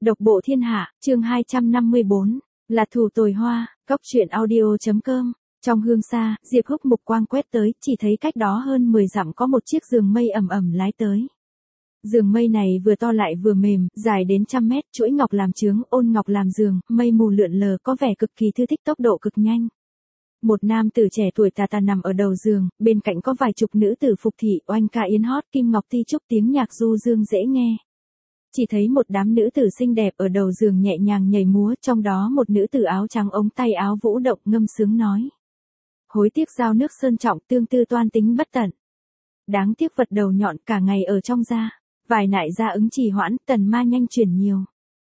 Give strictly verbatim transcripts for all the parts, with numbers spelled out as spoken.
Độc bộ thiên hạ, chương hai trăm năm mươi bốn, là thù tồi hoa, cóc truyện audio.com. Trong hương xa, Diệp Húc mục quang quét tới, chỉ thấy cách đó hơn mười dặm có một chiếc giường mây ầm ầm lái tới. Giường mây này vừa to lại vừa mềm, dài đến trăm mét, chuỗi ngọc làm chướng, ôn ngọc làm giường, mây mù lượn lờ có vẻ cực kỳ thư thích, tốc độ cực nhanh. Một nam tử trẻ tuổi tà tà nằm ở đầu giường, bên cạnh có vài chục nữ tử phục thị, oanh ca yến hót, kim ngọc ti trúc, tiếng nhạc du dương dễ nghe. Chỉ thấy một đám nữ tử xinh đẹp ở đầu giường nhẹ nhàng nhảy múa, trong đó một nữ tử áo trắng ống tay áo vũ động ngâm sướng nói. Hối tiếc giao nước sơn trọng, tương tư toan tính bất tận. Đáng tiếc vật đầu nhọn cả ngày ở trong da, vài nại ra ứng trì hoãn, tần ma nhanh chuyển nhiều.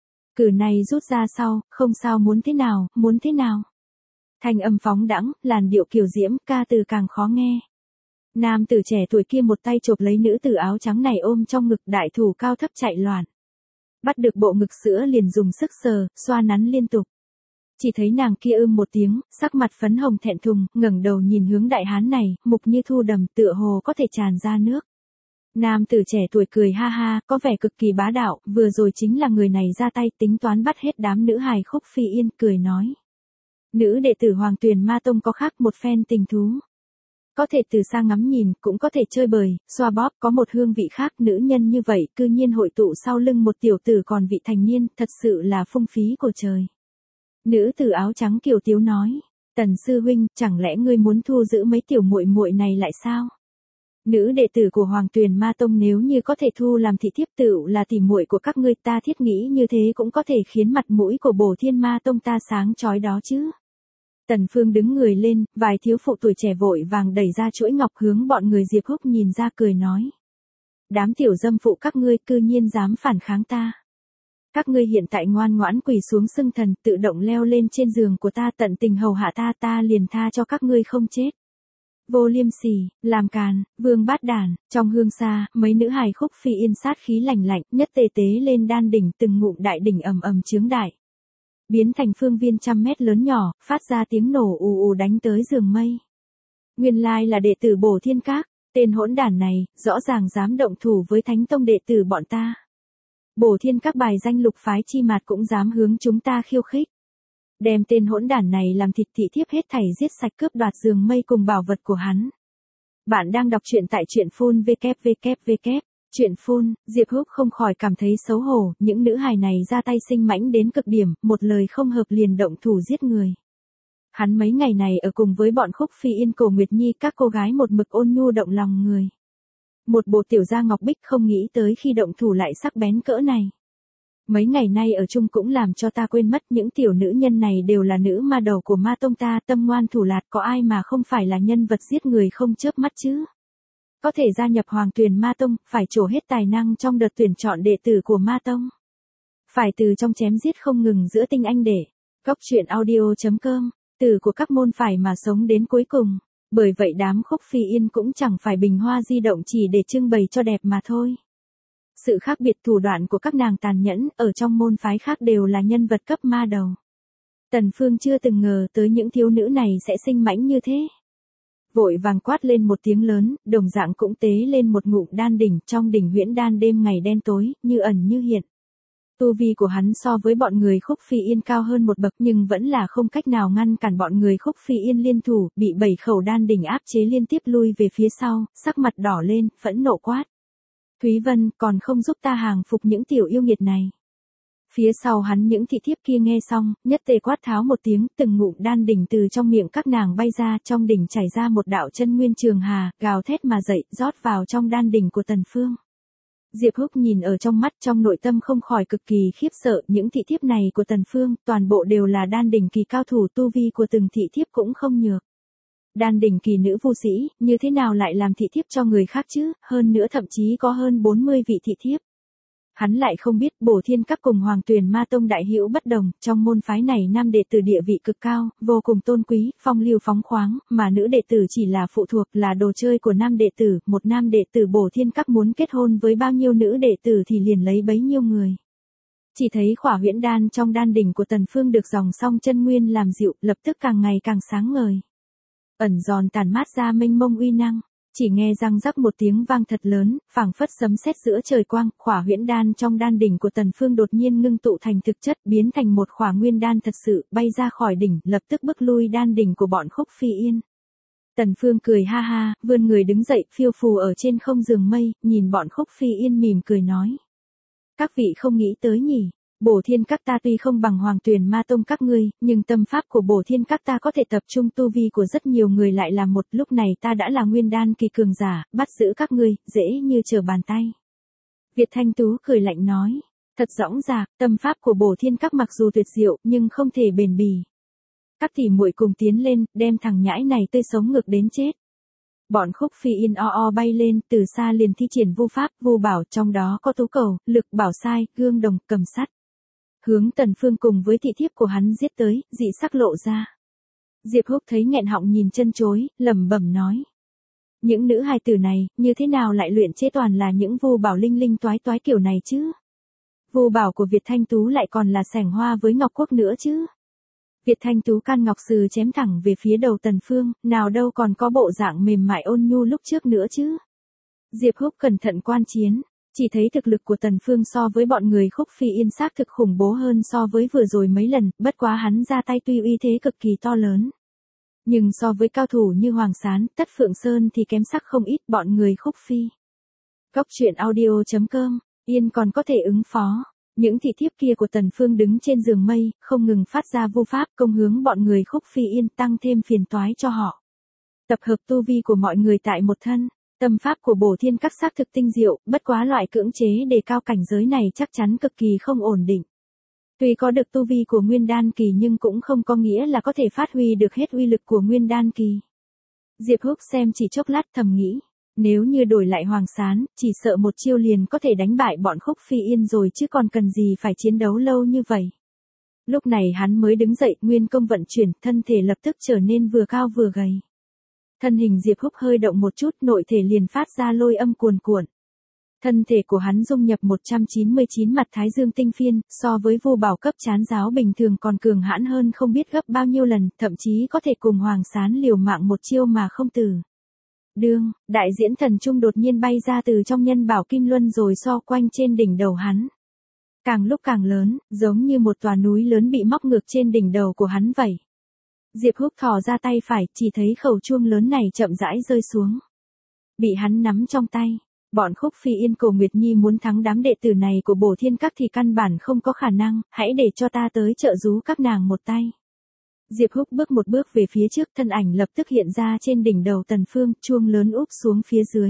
Cử này rút ra sau, không sao muốn thế nào, muốn thế nào. Thanh âm phóng đãng, làn điệu kiều diễm, ca từ càng khó nghe. Nam tử trẻ tuổi kia một tay chộp lấy nữ tử áo trắng này ôm trong ngực, đại thủ cao thấp chạy loạn. Bắt được bộ ngực sữa liền dùng sức sờ, xoa nắn liên tục. Chỉ thấy nàng kia ưm một tiếng, sắc mặt phấn hồng thẹn thùng, ngẩng đầu nhìn hướng đại hán này, mục như thu đầm, tựa hồ có thể tràn ra nước. Nam tử trẻ tuổi cười ha ha, có vẻ cực kỳ bá đạo, vừa rồi chính là người này ra tay tính toán bắt hết đám nữ hài Khúc Phi Yên, cười nói. Nữ đệ tử Hoàng Tuyền Ma Tông có khác một phen tình thú. Có thể từ xa ngắm nhìn, cũng có thể chơi bời, xoa bóp, có một hương vị khác, nữ nhân như vậy, cư nhiên hội tụ sau lưng một tiểu tử còn vị thành niên, thật sự là phung phí của trời. Nữ tử áo trắng kiều tiếu nói, Tần sư huynh, chẳng lẽ ngươi muốn thu giữ mấy tiểu muội muội này lại sao? Nữ đệ tử của Hoàng Tuyền Ma Tông nếu như có thể thu làm thị thiếp tựu là tỉ muội của các ngươi, ta thiết nghĩ như thế cũng có thể khiến mặt mũi của Bổ Thiên Ma Tông ta sáng chói đó chứ. Tần Phương đứng người lên, vài thiếu phụ tuổi trẻ vội vàng đẩy ra chuỗi ngọc hướng bọn người Diệp Húc nhìn ra cười nói. Đám tiểu dâm phụ các ngươi cư nhiên dám phản kháng ta. Các ngươi hiện tại ngoan ngoãn quỳ xuống xưng thần, tự động leo lên trên giường của ta, tận tình hầu hạ ta, ta liền tha cho các ngươi không chết. Vô liêm sỉ, làm càn, vương bát đản. Trong hương xa, mấy nữ hài Khúc Phi Yên sát khí lạnh lạnh, nhất tề tế lên đan đỉnh, từng ngụm đại đỉnh ầm ầm chướng đại. Biến thành phương viên trăm mét lớn nhỏ, phát ra tiếng nổ ù ù đánh tới giường mây. Nguyên lai là đệ tử Bổ Thiên Các, tên hỗn đản này, rõ ràng dám động thủ với Thánh Tông đệ tử bọn ta. Bổ Thiên Các bài danh lục phái chi mạt cũng dám hướng chúng ta khiêu khích. Đem tên hỗn đản này làm thịt thị thiếp hết thảy, giết sạch, cướp đoạt giường mây cùng bảo vật của hắn. Bạn đang đọc truyện tại truyện phun vê kép vê kép vê kép. Chuyện phun, Diệp Húc không khỏi cảm thấy xấu hổ, những nữ hài này ra tay sinh mãnh đến cực điểm, một lời không hợp liền động thủ giết người. Hắn mấy ngày này ở cùng với bọn Khúc Phi Yên, Cổ Nguyệt Nhi, các cô gái một mực ôn nhu động lòng người. Một bộ tiểu gia ngọc bích, không nghĩ tới khi động thủ lại sắc bén cỡ này. Mấy ngày nay ở chung cũng làm cho ta quên mất, những tiểu nữ nhân này đều là nữ ma đầu của Ma Tông ta, tâm ngoan thủ lạt, có ai mà không phải là nhân vật giết người không chớp mắt chứ. Có thể gia nhập Hoàng Tuyền Ma Tông, phải trổ hết tài năng trong đợt tuyển chọn đệ tử của Ma Tông. Phải từ trong chém giết không ngừng giữa tinh anh đệ. Cóc truyện audio.com, từ của các môn phải mà sống đến cuối cùng. Bởi vậy đám Khúc Phi Yên cũng chẳng phải bình hoa di động chỉ để trưng bày cho đẹp mà thôi. Sự khác biệt thủ đoạn của các nàng tàn nhẫn, ở trong môn phái khác đều là nhân vật cấp ma đầu. Tần Phương chưa từng ngờ tới những thiếu nữ này sẽ sinh mãnh như thế. Vội vàng quát lên một tiếng lớn, đồng dạng cũng tế lên một ngụm đan đỉnh, trong đỉnh huyễn đan đêm ngày đen tối, như ẩn như hiện. Tu vi của hắn so với bọn người Khúc Phi Yên cao hơn một bậc, nhưng vẫn là không cách nào ngăn cản bọn người Khúc Phi Yên liên thủ, bị bảy khẩu đan đỉnh áp chế liên tiếp lui về phía sau, sắc mặt đỏ lên, phẫn nộ quát. Thúy Vân, còn không giúp ta hàng phục những tiểu yêu nghiệt này. Phía sau hắn những thị thiếp kia nghe xong, nhất tề quát tháo một tiếng, từng ngụm đan đỉnh từ trong miệng các nàng bay ra, trong đỉnh chảy ra một đạo chân nguyên trường hà, gào thét mà dậy, rót vào trong đan đỉnh của Tần Phương. Diệp Húc nhìn ở trong mắt, trong nội tâm không khỏi cực kỳ khiếp sợ, những thị thiếp này của Tần Phương, toàn bộ đều là đan đỉnh kỳ cao thủ, tu vi của từng thị thiếp cũng không nhược. Đan đỉnh kỳ nữ vô sĩ, như thế nào lại làm thị thiếp cho người khác chứ, hơn nữa thậm chí có hơn bốn mươi vị thị thiếp. Hắn lại không biết, Bổ Thiên Các cùng Hoàng Tuyền Ma Tông đại hữu bất đồng, trong môn phái này nam đệ tử địa vị cực cao, vô cùng tôn quý, phong lưu phóng khoáng, mà nữ đệ tử chỉ là phụ thuộc, là đồ chơi của nam đệ tử, một nam đệ tử Bổ Thiên Các muốn kết hôn với bao nhiêu nữ đệ tử thì liền lấy bấy nhiêu người. Chỉ thấy khỏa huyễn đan trong đan đỉnh của Tần Phương được dòng song chân nguyên làm dịu, lập tức càng ngày càng sáng ngời. Ẩn giòn tàn mát ra mênh mông uy năng. Chỉ nghe răng rắc một tiếng vang thật lớn, phảng phất sấm sét giữa trời quang, khỏa huyễn đan trong đan đỉnh của Tần Phương đột nhiên ngưng tụ thành thực chất, biến thành một khỏa nguyên đan thật sự, bay ra khỏi đỉnh, lập tức bức lui đan đỉnh của bọn Khúc Phi Yên. Tần Phương cười ha ha, vươn người đứng dậy, phiêu phù ở trên không giường mây, nhìn bọn Khúc Phi Yên mỉm cười nói: "Các vị không nghĩ tới nhỉ? Bổ Thiên Các ta tuy không bằng Hoàng Tuyền Ma Tông các ngươi, nhưng tâm pháp của Bổ Thiên Các ta có thể tập trung tu vi của rất nhiều người lại là một, lúc này ta đã là nguyên đan kỳ cường giả, bắt giữ các ngươi, dễ như trở bàn tay." Việt Thanh Tú cười lạnh nói: "Thật dõng dạc, tâm pháp của Bổ Thiên Các mặc dù tuyệt diệu, nhưng không thể bền bỉ. Các tỷ muội cùng tiến lên, đem thằng nhãi này tươi sống ngược đến chết." Bọn Khúc Phi Yên o o bay lên, từ xa liền thi triển vu pháp, vu bảo, trong đó có tú cầu, lực bảo sai, gương đồng, cầm sắt. Hướng Tần Phương cùng với thị thiếp của hắn giết tới, dị sắc lộ ra. Diệp Húc thấy nghẹn họng nhìn chân chối, lẩm bẩm nói: "Những nữ hài tử này, như thế nào lại luyện chế toàn là những vu bảo linh linh toái toái kiểu này chứ? Vu bảo của Việt Thanh Tú lại còn là sẻng hoa với ngọc quốc nữa chứ?" Việt Thanh Tú can ngọc sừ chém thẳng về phía đầu Tần Phương, nào đâu còn có bộ dạng mềm mại ôn nhu lúc trước nữa chứ. Diệp Húc cẩn thận quan chiến, chỉ thấy thực lực của Tần Phương so với bọn người Khúc Phi Yên xác thực khủng bố hơn so với vừa rồi mấy lần, bất quá hắn ra tay tuy uy thế cực kỳ to lớn. Nhưng so với cao thủ như Hoàng Sán, Tất Phượng Sơn thì kém sắc không ít, bọn người Khúc Phi. Cốc truyện audio chấm com, Yên còn có thể ứng phó. Những thị thiếp kia của Tần Phương đứng trên giường mây, không ngừng phát ra vu pháp công hướng bọn người Khúc Phi Yên, tăng thêm phiền toái cho họ. Tập hợp tu vi của mọi người tại một thân, tâm pháp của Bổ Thiên Các xác thực tinh diệu, bất quá loại cưỡng chế đề cao cảnh giới này chắc chắn cực kỳ không ổn định. Tuy có được tu vi của Nguyên Đan kỳ nhưng cũng không có nghĩa là có thể phát huy được hết uy lực của Nguyên Đan kỳ. Diệp Húc xem chỉ chốc lát thầm nghĩ, nếu như đổi lại Hoàng Sán, chỉ sợ một chiêu liền có thể đánh bại bọn Khúc Phi Yên rồi chứ còn cần gì phải chiến đấu lâu như vậy. Lúc này hắn mới đứng dậy, nguyên công vận chuyển, thân thể lập tức trở nên vừa cao vừa gầy. Thân hình Diệp Húc hơi động một chút, nội thể liền phát ra lôi âm cuồn cuộn. Thân thể của hắn dung nhập một trăm chín mươi chín mặt Thái Dương tinh phiên, so với vu bảo cấp chán giáo bình thường còn cường hãn hơn không biết gấp bao nhiêu lần, thậm chí có thể cùng Hoàng Sán liều mạng một chiêu mà không tử. Đương, đại diễn thần trung đột nhiên bay ra từ trong nhân bảo kim luân rồi so quanh trên đỉnh đầu hắn. Càng lúc càng lớn, giống như một tòa núi lớn bị móc ngược trên đỉnh đầu của hắn vậy. Diệp Húc thò ra tay phải, chỉ thấy khẩu chuông lớn này chậm rãi rơi xuống. Bị hắn nắm trong tay, bọn Khúc Phi Yên Cổ Nguyệt Nhi muốn thắng đám đệ tử này của Bổ Thiên Các thì căn bản không có khả năng, hãy để cho ta tới trợ giúp các nàng một tay. Diệp Húc bước một bước về phía trước, thân ảnh lập tức hiện ra trên đỉnh đầu Tần Phương, chuông lớn úp xuống phía dưới.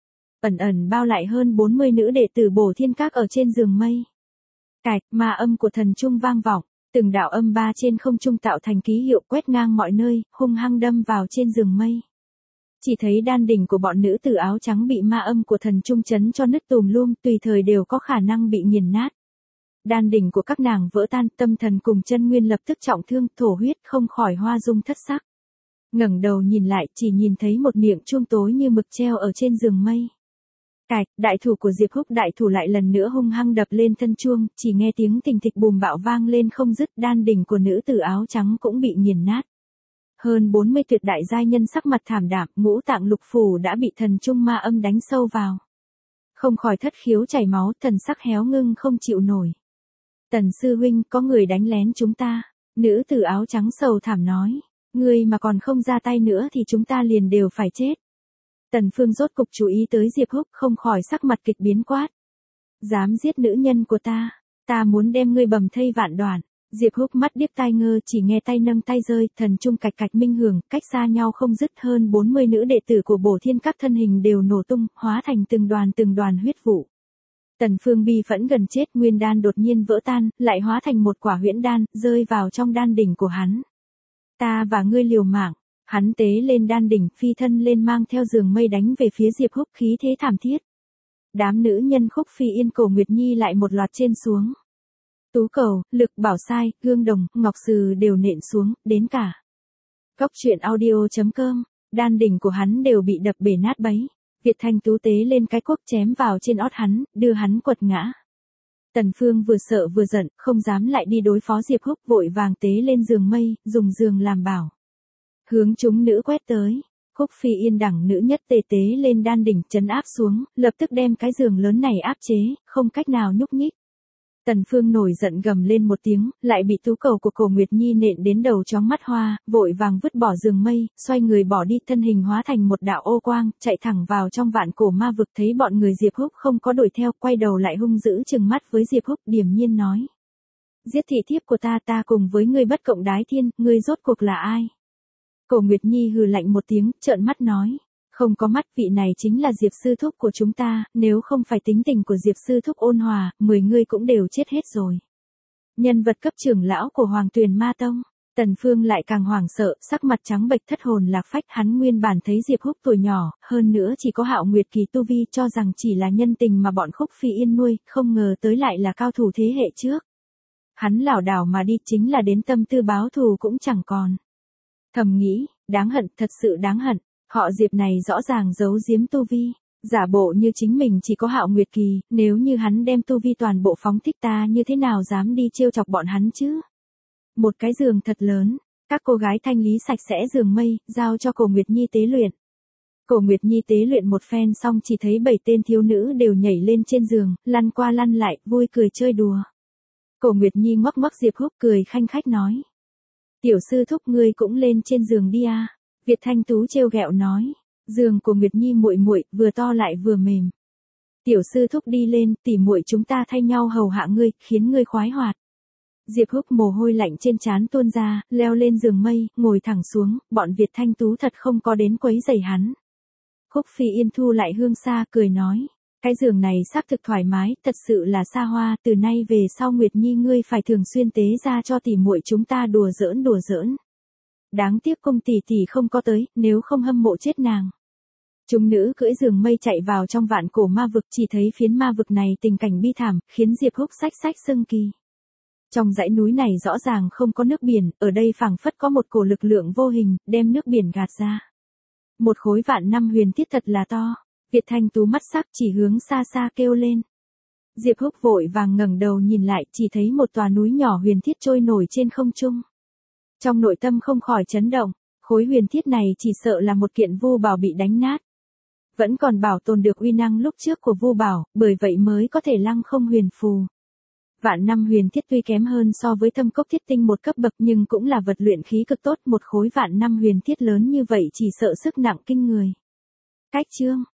Ẩn ẩn bao lại hơn bốn mươi nữ đệ tử Bổ Thiên Các ở trên giường mây. Cạch, ma âm của thần trung vang vọng, từng đạo âm ba trên không trung tạo thành ký hiệu quét ngang mọi nơi, hung hăng đâm vào trên giường mây. Chỉ thấy đan đỉnh của bọn nữ tử áo trắng bị ma âm của thần trung chấn cho nứt tùm lum, tùy thời đều có khả năng bị nghiền nát. Đan đỉnh của các nàng vỡ tan, tâm thần cùng chân nguyên lập tức trọng thương, thổ huyết, không khỏi hoa dung thất sắc. Ngẩng đầu nhìn lại, chỉ nhìn thấy một miệng chuông tối như mực treo ở trên giường mây. Cạch, đại thủ của Diệp Húc đại thủ lại lần nữa hung hăng đập lên thân chuông, chỉ nghe tiếng thình thịch bùm bạo vang lên không dứt, đan đỉnh của nữ tử áo trắng cũng bị nghiền nát. Hơn bốn mươi tuyệt đại giai nhân sắc mặt thảm đạm, ngũ tạng lục phủ đã bị thần trung ma âm đánh sâu vào. Không khỏi thất khiếu chảy máu, thần sắc héo ngưng không chịu nổi. Tần sư huynh, có người đánh lén chúng ta. Nữ tử áo trắng sầu thảm nói. Ngươi mà còn không ra tay nữa thì chúng ta liền đều phải chết. Tần Phương rốt cục chú ý tới Diệp Húc, không khỏi sắc mặt kịch biến quát. Dám giết nữ nhân của ta, ta muốn đem ngươi bầm thây vạn đoạn. Diệp Húc mắt điếc tai ngơ, chỉ nghe tay nâng tay rơi, thần trung cạch cạch minh hưởng, cách xa nhau không dứt, hơn bốn mươi nữ đệ tử của Bổ Thiên Các thân hình đều nổ tung, hóa thành từng đoàn từng đoàn huyết vụ. Tần Phương bi phẫn gần chết, nguyên đan đột nhiên vỡ tan, lại hóa thành một quả huyễn đan, rơi vào trong đan đỉnh của hắn. Ta và ngươi liều mạng. Hắn tế lên đan đỉnh, phi thân lên mang theo giường mây đánh về phía Diệp Húc, khí thế thảm thiết. Đám nữ nhân Khúc Phi Yên Cổ Nguyệt Nhi lại một loạt trên xuống. Tú cầu, lực bảo sai, gương đồng, ngọc sừ đều nện xuống, đến cả. Cốc truyện audio chấm com, đan đỉnh của hắn đều bị đập bể nát bấy. Việt Thanh Tú tế lên cái cuốc chém vào trên ót hắn, đưa hắn quật ngã. Tần Phương vừa sợ vừa giận, không dám lại đi đối phó Diệp Húc, vội vàng tế lên giường mây, dùng giường làm bảo. Hướng chúng nữ quét tới. Khúc Phi Yên đẳng nữ nhất tê tế lên đan đỉnh trấn áp xuống, lập tức đem cái giường lớn này áp chế, không cách nào nhúc nhích. Tần Phương nổi giận gầm lên một tiếng, lại bị tú cầu của Cổ Nguyệt Nhi nện đến đầu chóng mắt hoa, vội vàng vứt bỏ giường mây, xoay người bỏ đi, thân hình hóa thành một đạo ô quang, chạy thẳng vào trong vạn cổ ma vực. Thấy bọn người Diệp Húc không có đuổi theo, quay đầu lại hung dữ trừng mắt với Diệp Húc, điềm nhiên nói: giết thị thiếp của ta, ta cùng với ngươi bất cộng đái thiên, ngươi rốt cuộc là ai? Cổ Nguyệt Nhi hừ lạnh một tiếng, trợn mắt nói: không có mắt, vị này chính là Diệp sư thúc của chúng ta, nếu không phải tính tình của Diệp sư thúc ôn hòa, mười ngươi cũng đều chết hết rồi. Nhân vật cấp trưởng lão của Hoàng Tuyền Ma Tông. Tần Phương lại càng hoảng sợ, sắc mặt trắng bệch thất hồn lạc phách, hắn nguyên bản thấy Diệp Húc tuổi nhỏ, hơn nữa chỉ có Hạo Nguyệt kỳ tu vi, cho rằng chỉ là nhân tình mà bọn Khúc Phi Yên nuôi, không ngờ tới lại là cao thủ thế hệ trước. Hắn lảo đảo mà đi, chính là đến tâm tư báo thù cũng chẳng còn. Thầm nghĩ, đáng hận, thật sự đáng hận. Họ Diệp này rõ ràng giấu giếm tu vi, giả bộ như chính mình chỉ có Hạo Nguyệt kỳ, nếu như hắn đem tu vi toàn bộ phóng thích, ta như thế nào dám đi trêu chọc bọn hắn chứ? Một cái giường thật lớn, các cô gái thanh lý sạch sẽ giường mây, giao cho Cổ Nguyệt Nhi tế luyện. Cổ Nguyệt Nhi tế luyện một phen xong, chỉ thấy bảy tên thiếu nữ đều nhảy lên trên giường, lăn qua lăn lại, vui cười chơi đùa. Cổ Nguyệt Nhi ngoắc ngoắc Diệp Húc, cười khanh khách nói: tiểu sư thúc, ngươi cũng lên trên giường đi a. Việt Thanh Tú trêu ghẹo nói: giường của Nguyệt Nhi muội muội vừa to lại vừa mềm. Tiểu sư thúc đi lên, tỉ muội chúng ta thay nhau hầu hạ ngươi, khiến ngươi khoái hoạt. Diệp Húc mồ hôi lạnh trên trán tuôn ra, leo lên giường mây, ngồi thẳng xuống, bọn Việt Thanh Tú thật không có đến quấy rầy hắn. Khúc Phi Yên thu lại hương xa, cười nói: cái giường này xác thực thoải mái, thật sự là xa hoa, từ nay về sau Nguyệt Nhi ngươi phải thường xuyên tế ra cho tỉ muội chúng ta đùa giỡn đùa giỡn. Đáng tiếc cung tỷ tỷ không có tới, nếu không hâm mộ chết nàng. Chúng nữ cưỡi giường mây chạy vào trong vạn cổ ma vực, chỉ thấy phiến ma vực này tình cảnh bi thảm, khiến Diệp Húc xách xách sưng kỳ. Trong dãy núi này rõ ràng không có nước biển, ở đây phảng phất có một cổ lực lượng vô hình, đem nước biển gạt ra. Một khối vạn năm huyền thiết thật là to. Việt Thanh Tú mắt sắc chỉ hướng xa xa kêu lên. Diệp Húc vội vàng ngẩng đầu nhìn lại, chỉ thấy một tòa núi nhỏ huyền thiết trôi nổi trên không trung. Trong nội tâm không khỏi chấn động, khối huyền thiết này chỉ sợ là một kiện vu bảo bị đánh nát. Vẫn còn bảo tồn được uy năng lúc trước của vu bảo, bởi vậy mới có thể lăng không huyền phù. Vạn năm huyền thiết tuy kém hơn so với thâm cốc thiết tinh một cấp bậc, nhưng cũng là vật luyện khí cực tốt, một khối vạn năm huyền thiết lớn như vậy chỉ sợ sức nặng kinh người. Cách chương